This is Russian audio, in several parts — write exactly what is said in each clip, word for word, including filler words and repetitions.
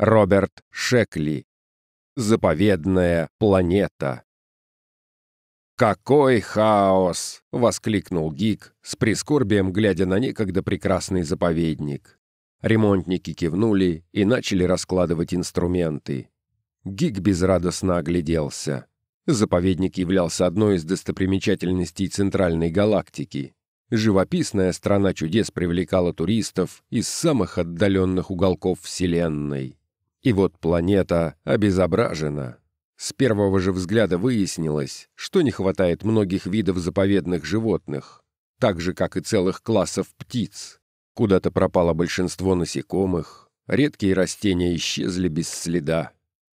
Роберт Шекли. Заповедная планета. «Какой хаос!» — воскликнул Гик, с прискорбием глядя на некогда прекрасный заповедник. Ремонтники кивнули и начали раскладывать инструменты. Гик безрадостно огляделся. Заповедник являлся одной из достопримечательностей Центральной галактики. Живописная страна чудес привлекала туристов из самых отдаленных уголков Вселенной. И вот планета обезображена. С первого же взгляда выяснилось, что не хватает многих видов заповедных животных, так же, как и целых классов птиц. Куда-то пропало большинство насекомых, редкие растения исчезли без следа.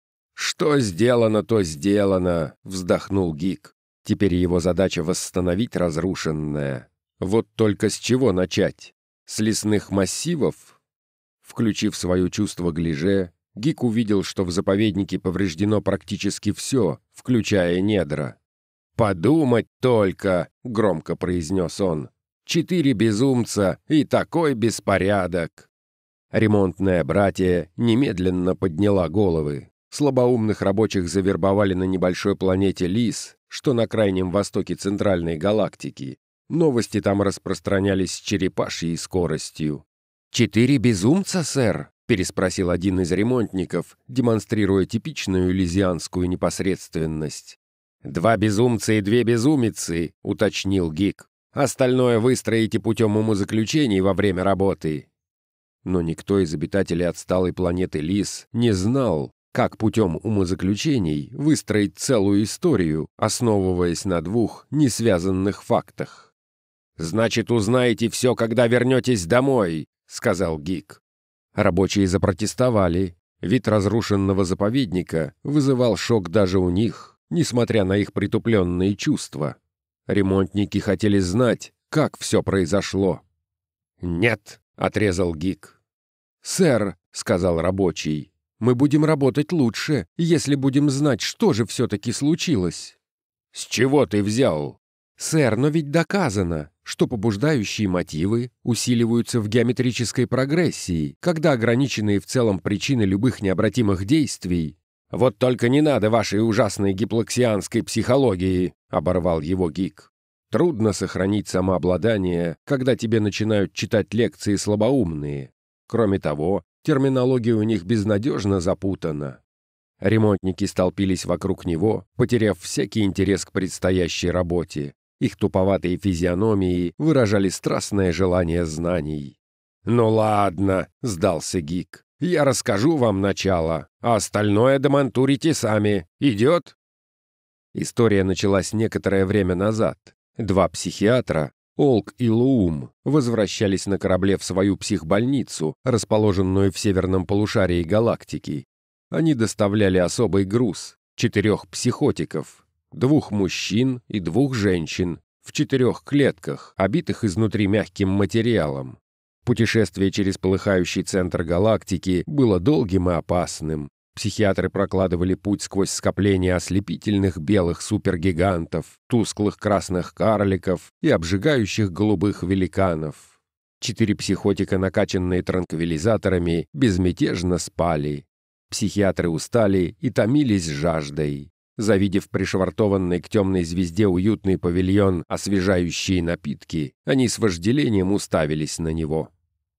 «Что сделано, то сделано», — вздохнул Гик. Теперь его задача — восстановить разрушенное. Вот только с чего начать? С лесных массивов? Включив свое чувство гляже, Гик увидел, что в заповеднике повреждено практически все, включая недра. «Подумать только!» — громко произнес он. «Четыре безумца и такой беспорядок!» Ремонтная братья немедленно подняла головы. Слабоумных рабочих завербовали на небольшой планете Лис, что на крайнем востоке Центральной галактики. Новости там распространялись с черепашьей скоростью. «Четыре безумца, сэр?» — переспросил один из ремонтников, демонстрируя типичную лизианскую непосредственность. «Два безумца и две безумицы», — уточнил Гик. «Остальное выстроите путем умозаключений во время работы». Но никто из обитателей отсталой планеты Лис не знал, как путем умозаключений выстроить целую историю, основываясь на двух несвязанных фактах. «Значит, узнаете все, когда вернетесь домой», — сказал Гик. Рабочие запротестовали. Вид разрушенного заповедника вызывал шок даже у них, несмотря на их притупленные чувства. Ремонтники хотели знать, как все произошло. «Нет», — отрезал Гик. «Сэр», — сказал рабочий, — «мы будем работать лучше, если будем знать, что же все-таки случилось». «С чего ты взял?» «Сэр, но ведь доказано, что побуждающие мотивы усиливаются в геометрической прогрессии, когда ограниченные в целом причины любых необратимых действий». «Вот только не надо вашей ужасной гиплоксианской психологии», — оборвал его Гик. «Трудно сохранить самообладание, когда тебе начинают читать лекции слабоумные. Кроме того, терминология у них безнадежно запутана». Ремонтники столпились вокруг него, потеряв всякий интерес к предстоящей работе. Их туповатые физиономии выражали страстное желание знаний. «Ну ладно», — сдался Гик, — «я расскажу вам начало, а остальное домонтурите сами. Идет?» История началась некоторое время назад. Два психиатра, Олк и Луум, возвращались на корабле в свою психбольницу, расположенную в северном полушарии галактики. Они доставляли особый груз — четырех психотиков, двух мужчин и двух женщин, в четырех клетках, обитых изнутри мягким материалом. Путешествие через полыхающий центр галактики было долгим и опасным. Психиатры прокладывали путь сквозь скопления ослепительных белых супергигантов, тусклых красных карликов и обжигающих голубых великанов. Четыре психотика, накачанные транквилизаторами, безмятежно спали. Психиатры устали и томились жаждой. Завидев пришвартованный к темной звезде уютный павильон, освежающие напитки, они с вожделением уставились на него.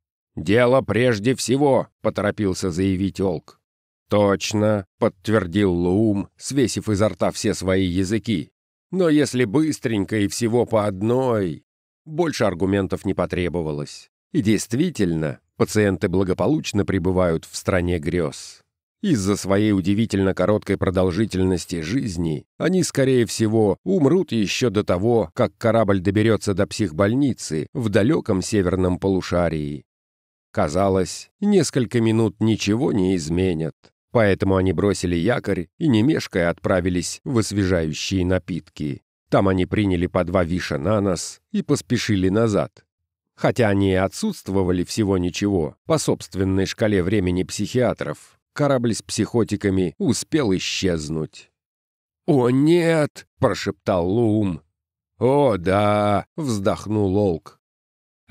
«Дело прежде всего», — поторопился заявить Олк. «Точно», — подтвердил Луум, свесив изо рта все свои языки. «Но если быстренько и всего по одной...» Больше аргументов не потребовалось. И действительно, пациенты благополучно пребывают в стране грез. Из-за своей удивительно короткой продолжительности жизни они, скорее всего, умрут еще до того, как корабль доберется до психбольницы в далеком северном полушарии. Казалось, несколько минут ничего не изменят, поэтому они бросили якорь и, не мешкая, отправились в освежающие напитки. Там они приняли по два виша на нос и поспешили назад. Хотя они и отсутствовали всего ничего, по собственной шкале времени психиатров, корабль с психотиками успел исчезнуть. «О, нет!» — прошептал Луум. «О, да!» — вздохнул Олк.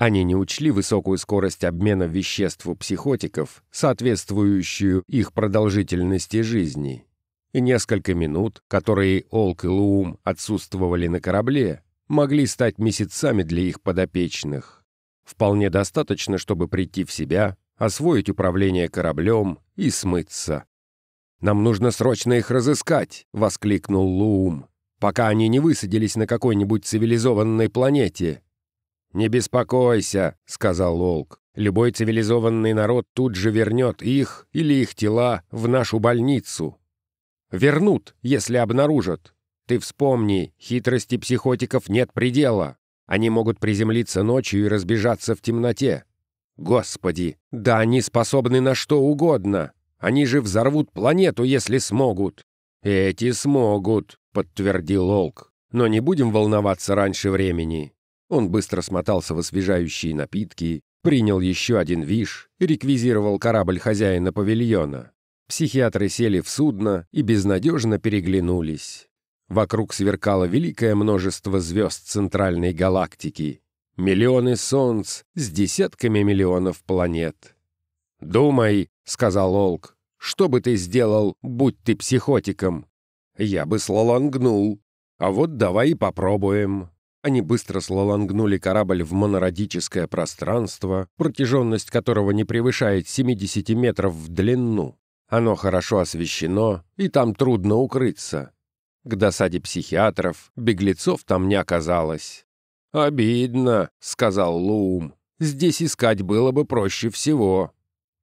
Они не учли высокую скорость обмена веществ у психотиков, соответствующую их продолжительности жизни. И несколько минут, которые Олк и Луум отсутствовали на корабле, могли стать месяцами для их подопечных. Вполне достаточно, чтобы прийти в себя, освоить управление кораблем и смыться. «Нам нужно срочно их разыскать!» — воскликнул Луум. «Пока они не высадились на какой-нибудь цивилизованной планете». «Не беспокойся», — сказал Олк. «Любой цивилизованный народ тут же вернет их или их тела в нашу больницу. Вернут, если обнаружат. Ты вспомни, хитрости психотиков нет предела. Они могут приземлиться ночью и разбежаться в темноте. Господи, да они способны на что угодно. Они же взорвут планету, если смогут». «Эти смогут», — подтвердил Олк. «Но не будем волноваться раньше времени». Он быстро смотался в освежающие напитки, принял еще один виш и реквизировал корабль хозяина павильона. Психиатры сели в судно и безнадежно переглянулись. Вокруг сверкало великое множество звезд центральной галактики. Миллионы солнц с десятками миллионов планет. «Думай», — сказал Олк, — «что бы ты сделал, будь ты психотиком?» «Я бы слалангнул. А вот давай и попробуем». Они быстро слалангнули корабль в монородическое пространство, протяженность которого не превышает семидесяти метров в длину. Оно хорошо освещено, и там трудно укрыться. К досаде психиатров беглецов там не оказалось. «Обидно», — сказал Луум. «Здесь искать было бы проще всего».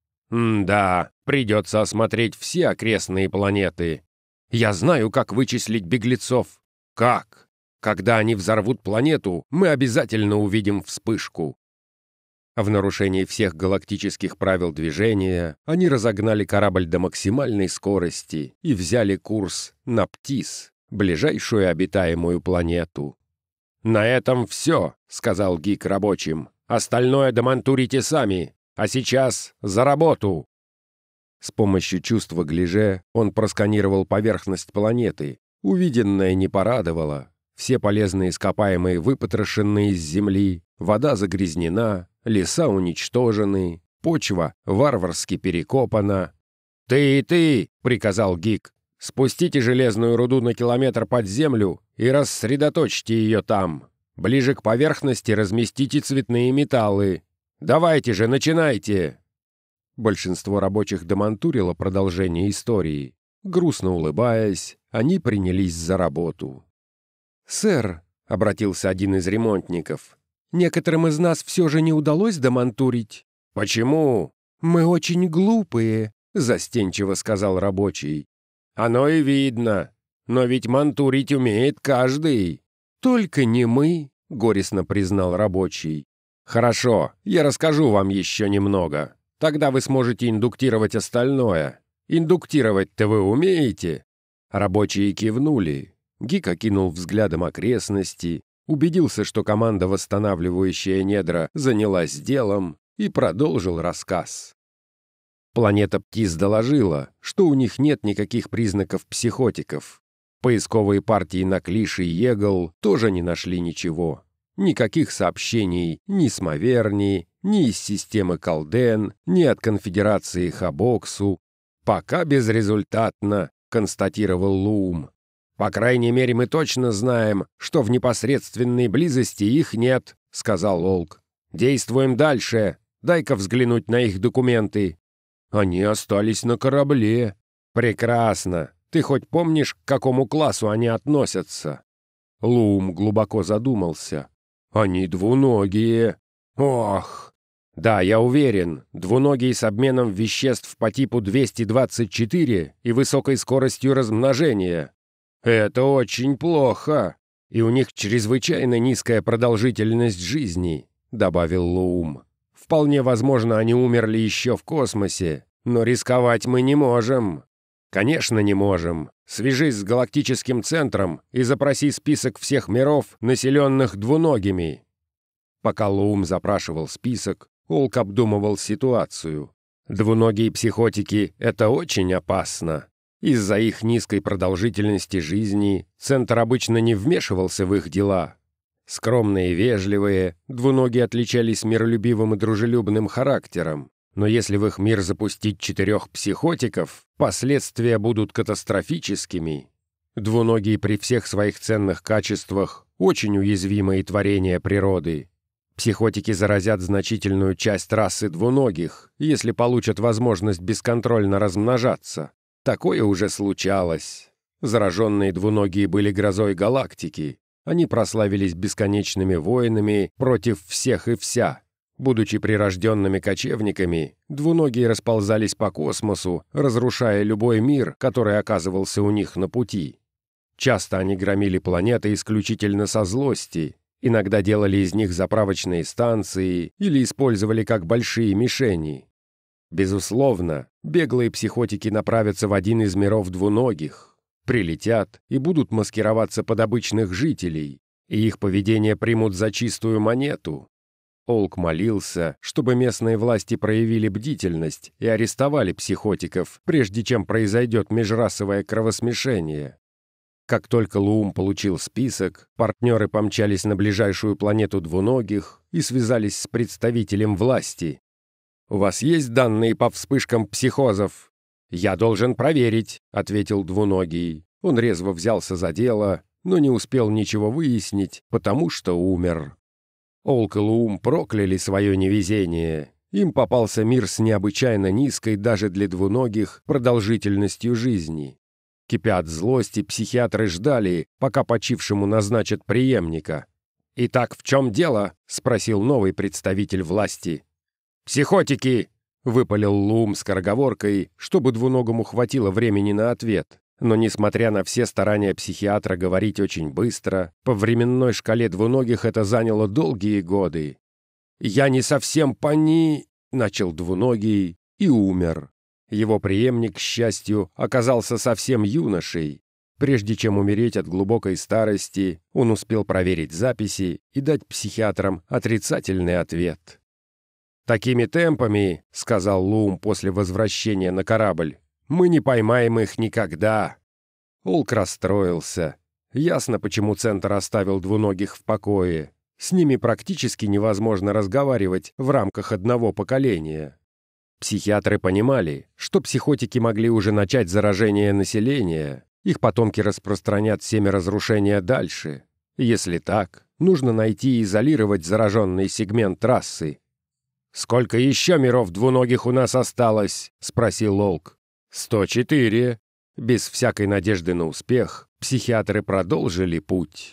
«М-да, придется осмотреть все окрестные планеты. Я знаю, как вычислить беглецов». «Как?» «Когда они взорвут планету, мы обязательно увидим вспышку». В нарушении всех галактических правил движения они разогнали корабль до максимальной скорости и взяли курс на Птис, ближайшую обитаемую планету. «На этом все», — сказал Гик рабочим. «Остальное домонтурите сами, а сейчас за работу». С помощью чувства гляже он просканировал поверхность планеты. Увиденное не порадовало. Все полезные ископаемые выпотрошены из земли, вода загрязнена, леса уничтожены, почва варварски перекопана. «Ты и ты!» — приказал Гик. «Спустите железную руду на километр под землю и рассредоточьте ее там. Ближе к поверхности разместите цветные металлы. Давайте же, начинайте!» Большинство рабочих домонтурило продолжение истории. Грустно улыбаясь, они принялись за работу. «Сэр», — обратился один из ремонтников, — «некоторым из нас все же не удалось домонтурить». «Почему?» «Мы очень глупые», — застенчиво сказал рабочий. «Оно и видно. Но ведь монтурить умеет каждый». «Только не мы», — горестно признал рабочий. «Хорошо, я расскажу вам еще немного. Тогда вы сможете индуктировать остальное. Индуктировать-то вы умеете?» Рабочие кивнули. Гик окинул взглядом окрестности, убедился, что команда, восстанавливающая недра, занялась делом, и продолжил рассказ. Планета Птис доложила, что у них нет никаких признаков психотиков. Поисковые партии на Клиш и Егл тоже не нашли ничего. Никаких сообщений ни с Маверни, ни из системы Калден, ни от конфедерации Хабоксу. «Пока безрезультатно», — констатировал Луум. «По крайней мере, мы точно знаем, что в непосредственной близости их нет», — сказал Олк. «Действуем дальше. Дай-ка взглянуть на их документы». «Они остались на корабле». «Прекрасно. Ты хоть помнишь, к какому классу они относятся?» Луум глубоко задумался. «Они двуногие». «Ох!» «Да, я уверен, двуногие с обменом веществ по типу двести двадцать четыре и высокой скоростью размножения. Это очень плохо, и у них чрезвычайно низкая продолжительность жизни», — добавил Луум. «Вполне возможно, они умерли еще в космосе, но рисковать мы не можем». «Конечно, не можем. Свяжись с галактическим центром и запроси список всех миров, населенных двуногими». Пока Луум запрашивал список, Олк обдумывал ситуацию. Двуногие психотики — это очень опасно. Из-за их низкой продолжительности жизни Центр обычно не вмешивался в их дела. Скромные и вежливые, двуногие отличались миролюбивым и дружелюбным характером. Но если в их мир запустить четырех психотиков, последствия будут катастрофическими. Двуногие при всех своих ценных качествах очень уязвимые творения природы. Психотики заразят значительную часть расы двуногих, если получат возможность бесконтрольно размножаться. Такое уже случалось. Зараженные двуногие были грозой галактики. Они прославились бесконечными войнами против всех и вся. Будучи прирожденными кочевниками, двуногие расползались по космосу, разрушая любой мир, который оказывался у них на пути. Часто они громили планеты исключительно со злости, иногда делали из них заправочные станции или использовали как большие мишени. Безусловно, беглые психотики направятся в один из миров двуногих, прилетят и будут маскироваться под обычных жителей, и их поведение примут за чистую монету. Олк молился, чтобы местные власти проявили бдительность и арестовали психотиков, прежде чем произойдет межрасовое кровосмешение. Как только Луум получил список, партнеры помчались на ближайшую планету двуногих и связались с представителем власти. «У вас есть данные по вспышкам психозов?» «Я должен проверить», — ответил двуногий. Он резво взялся за дело, но не успел ничего выяснить, потому что умер. Олк и Луум прокляли свое невезение. Им попался мир с необычайно низкой даже для двуногих продолжительностью жизни. Кипя от злости, психиатры ждали, пока почившему назначат преемника. «Итак, в чем дело?» — спросил новый представитель власти. «Психотики!» — выпалил Луум скороговоркой, чтобы двуногому хватило времени на ответ. Но, несмотря на все старания психиатра говорить очень быстро, по временной шкале двуногих это заняло долгие годы. «Я не совсем пони...» — начал двуногий и умер. Его преемник, к счастью, оказался совсем юношей. Прежде чем умереть от глубокой старости, он успел проверить записи и дать психиатрам отрицательный ответ. «Такими темпами, — сказал Луум после возвращения на корабль, — мы не поймаем их никогда». Олк расстроился. Ясно, почему Центр оставил двуногих в покое. С ними практически невозможно разговаривать в рамках одного поколения. Психиатры понимали, что психотики могли уже начать заражение населения, их потомки распространят семя разрушения дальше. Если так, нужно найти и изолировать зараженный сегмент расы. «Сколько еще миров двуногих у нас осталось?» — спросил Олк. «Сто четыре». Без всякой надежды на успех психиатры продолжили путь.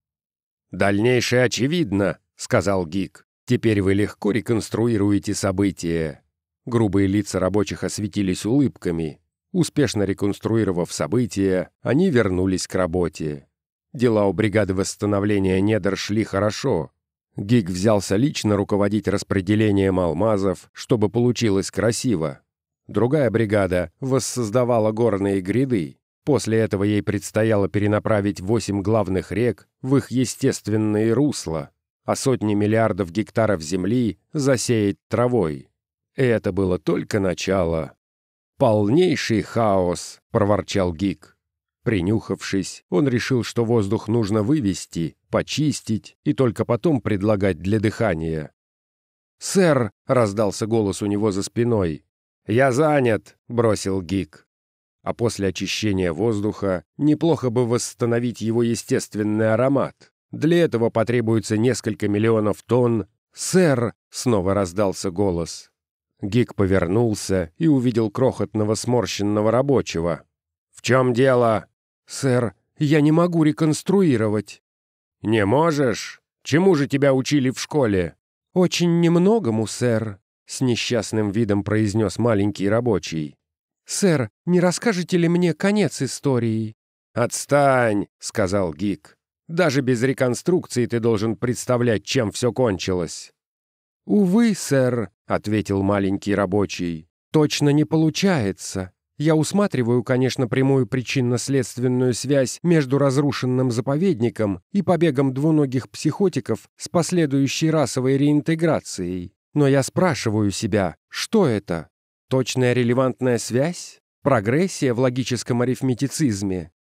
«Дальнейшее очевидно», — сказал Гик. «Теперь вы легко реконструируете события». Грубые лица рабочих осветились улыбками. Успешно реконструировав события, они вернулись к работе. Дела у бригады восстановления недр шли хорошо. Гик взялся лично руководить распределением алмазов, чтобы получилось красиво. Другая бригада воссоздавала горные гряды. После этого ей предстояло перенаправить восемь главных рек в их естественные русла, а сотни миллиардов гектаров земли засеять травой. И это было только начало. «Полнейший хаос!» — проворчал Гик. Принюхавшись, он решил, что воздух нужно вывести, почистить и только потом предлагать для дыхания. «Сэр!» — раздался голос у него за спиной. «Я занят!» — бросил Гик. А после очищения воздуха неплохо бы восстановить его естественный аромат. Для этого потребуется несколько миллионов тонн. «Сэр!» — снова раздался голос. Гик повернулся и увидел крохотного сморщенного рабочего. «В чем дело?» «Сэр, я не могу реконструировать». «Не можешь? Чему же тебя учили в школе?» «Очень немногому, сэр», — с несчастным видом произнес маленький рабочий. «Сэр, не расскажете ли мне конец истории?» «Отстань», — сказал Гик. «Даже без реконструкции ты должен представлять, чем все кончилось». «Увы, сэр», — ответил маленький рабочий. «Точно не получается. Я усматриваю, конечно, прямую причинно-следственную связь между разрушенным заповедником и побегом двуногих психотиков с последующей расовой реинтеграцией. Но я спрашиваю себя, что это? Точная релевантная связь? Прогрессия в логическом арифметицизме?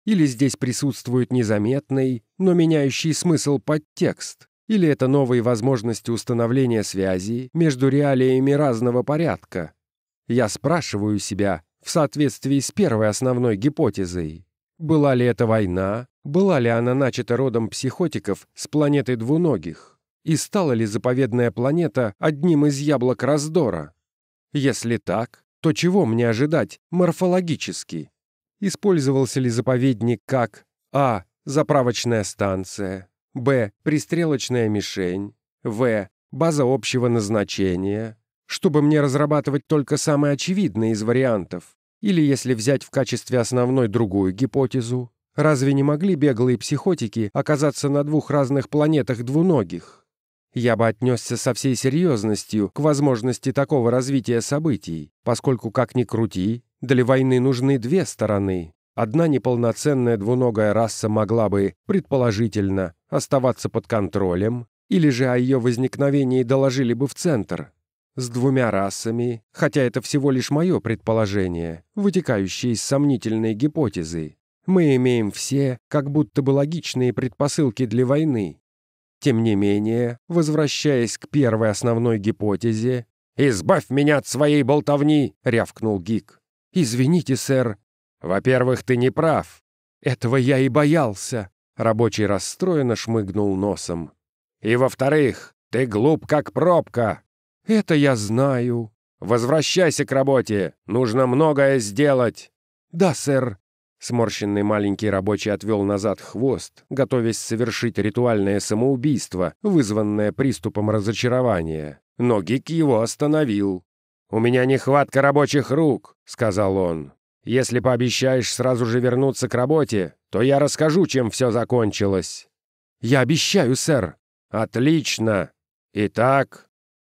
Или здесь присутствует незаметный, но меняющий смысл подтекст? Или это новые возможности установления связи между реалиями разного порядка? Я спрашиваю себя в соответствии с первой основной гипотезой. Была ли это война? Была ли она начата родом психотиков с планеты двуногих? И стала ли заповедная планета одним из яблок раздора? Если так, то чего мне ожидать морфологически? Использовался ли заповедник как а. заправочная станция, б. пристрелочная мишень, в. база общего назначения, чтобы мне разрабатывать только самые очевидные из вариантов? Или если взять в качестве основной другую гипотезу, разве не могли беглые психотики оказаться на двух разных планетах двуногих? Я бы отнесся со всей серьезностью к возможности такого развития событий, поскольку, как ни крути, для войны нужны две стороны. Одна неполноценная двуногая раса могла бы, предположительно, оставаться под контролем, или же о ее возникновении доложили бы в центр. С двумя расами, хотя это всего лишь мое предположение, вытекающее из сомнительной гипотезы, мы имеем все как будто бы логичные предпосылки для войны. Тем не менее, возвращаясь к первой основной гипотезе... «Избавь меня от своей болтовни!» — рявкнул Гик. «Извините, сэр». «Во-первых, ты не прав». «Этого я и боялся». Рабочий расстроенно шмыгнул носом. «И во-вторых, ты глуп, как пробка». «Это я знаю». «Возвращайся к работе. Нужно многое сделать». «Да, сэр». Сморщенный маленький рабочий отвел назад хвост, готовясь совершить ритуальное самоубийство, вызванное приступом разочарования. Но Гик его остановил. «У меня нехватка рабочих рук», — сказал он. «Если пообещаешь сразу же вернуться к работе, то я расскажу, чем все закончилось». «Я обещаю, сэр». «Отлично. Итак...»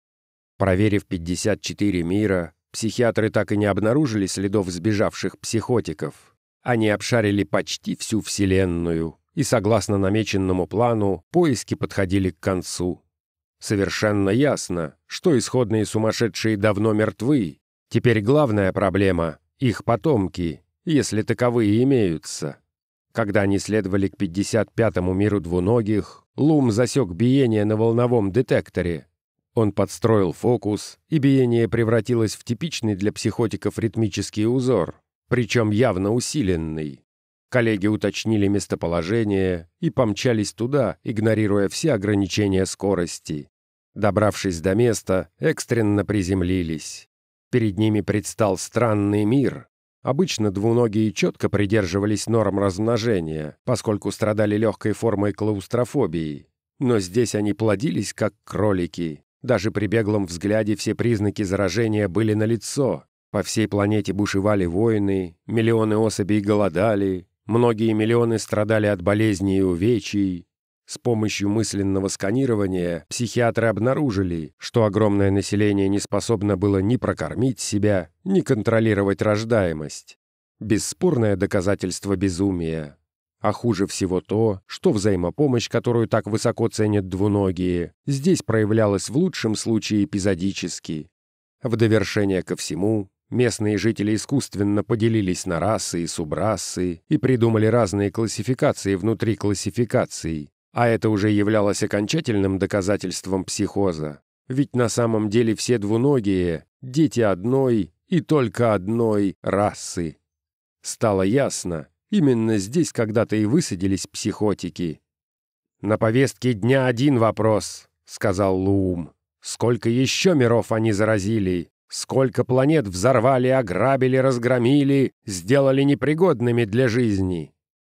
Проверив пятьдесят четыре мира, психиатры так и не обнаружили следов сбежавших психотиков. Они обшарили почти всю Вселенную, и, согласно намеченному плану, поиски подходили к концу. Совершенно ясно, что исходные сумасшедшие давно мертвы. Теперь главная проблема — их потомки, если таковые имеются. Когда они следовали к пятьдесят пятому миру двуногих, Лум засек биение на волновом детекторе. Он подстроил фокус, и биение превратилось в типичный для психотиков ритмический узор, причем явно усиленный. Коллеги уточнили местоположение и помчались туда, игнорируя все ограничения скорости. Добравшись до места, экстренно приземлились. Перед ними предстал странный мир. Обычно двуногие четко придерживались норм размножения, поскольку страдали легкой формой клаустрофобии. Но здесь они плодились, как кролики. Даже при беглом взгляде все признаки заражения были налицо. По всей планете бушевали войны, миллионы особей голодали, многие миллионы страдали от болезней и увечий. С помощью мысленного сканирования психиатры обнаружили, что огромное население не способно было ни прокормить себя, ни контролировать рождаемость. Бесспорное доказательство безумия. А хуже всего то, что взаимопомощь, которую так высоко ценят двуногие, здесь проявлялась в лучшем случае эпизодически. В довершение ко всему, местные жители искусственно поделились на расы и субрасы и придумали разные классификации внутри классификаций, а это уже являлось окончательным доказательством психоза. Ведь на самом деле все двуногие — дети одной и только одной расы. Стало ясно, именно здесь когда-то и высадились психотики. «На повестке дня один вопрос», — сказал Луум. «Сколько еще миров они заразили? Сколько планет взорвали, ограбили, разгромили, сделали непригодными для жизни?»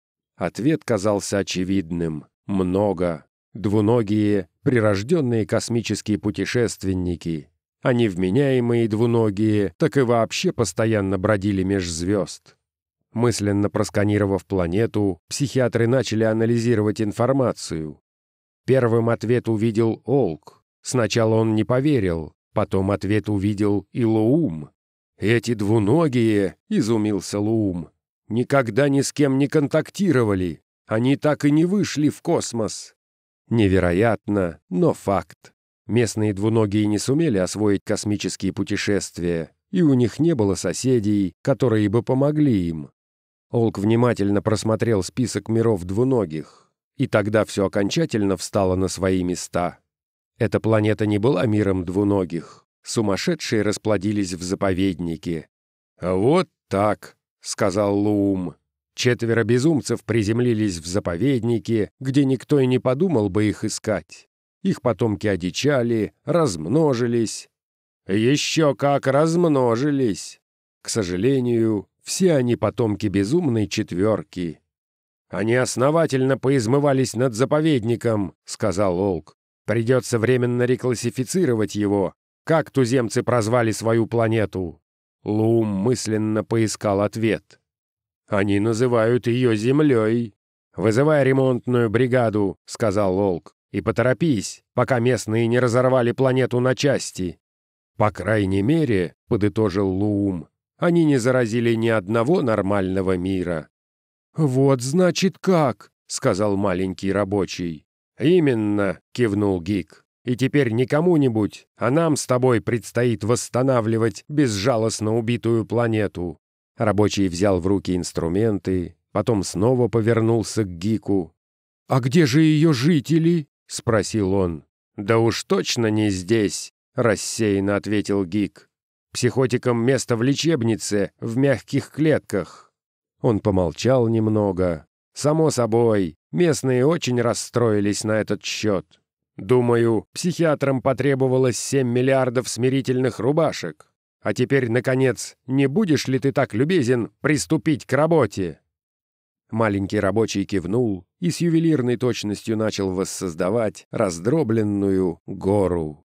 Ответ казался очевидным. Много. Двуногие — прирожденные космические путешественники. А невменяемые двуногие так и вообще постоянно бродили меж звезд. Мысленно просканировав планету, психиатры начали анализировать информацию. Первым ответ увидел Олк. Сначала он не поверил, потом ответ увидел и Луум. «Эти двуногие», — изумился Луум, — «никогда ни с кем не контактировали. Они так и не вышли в космос». Невероятно, но факт. Местные двуногие не сумели освоить космические путешествия, и у них не было соседей, которые бы помогли им. Олк внимательно просмотрел список миров двуногих, и тогда все окончательно встало на свои места. Эта планета не была миром двуногих. Сумасшедшие расплодились в заповеднике. «Вот так», — сказал Луум. «Четверо безумцев приземлились в заповеднике, где никто и не подумал бы их искать. Их потомки одичали, размножились. Еще как размножились! К сожалению, все они потомки безумной четверки». «Они основательно поизмывались над заповедником», — сказал Олк. «Придется временно реклассифицировать его. Как туземцы прозвали свою планету?» Луум мысленно поискал ответ. «Они называют ее Землей». «Вызывай ремонтную бригаду», — сказал Олк. «И поторопись, пока местные не разорвали планету на части». «По крайней мере», — подытожил Луум, — «они не заразили ни одного нормального мира». «Вот значит как», — сказал маленький рабочий. «Именно», — кивнул Гик. «И теперь не кому-нибудь, а нам с тобой предстоит восстанавливать безжалостно убитую планету». Рабочий взял в руки инструменты, потом снова повернулся к Гику. «А где же ее жители?» — спросил он. «Да уж точно не здесь», — рассеянно ответил Гик. «Психотикам место в лечебнице, в мягких клетках». Он помолчал немного. «Само собой, местные очень расстроились на этот счет. Думаю, психиатрам потребовалось семь миллиардов смирительных рубашек. А теперь, наконец, не будешь ли ты так любезен приступить к работе?» Маленький рабочий кивнул и с ювелирной точностью начал воссоздавать раздробленную гору.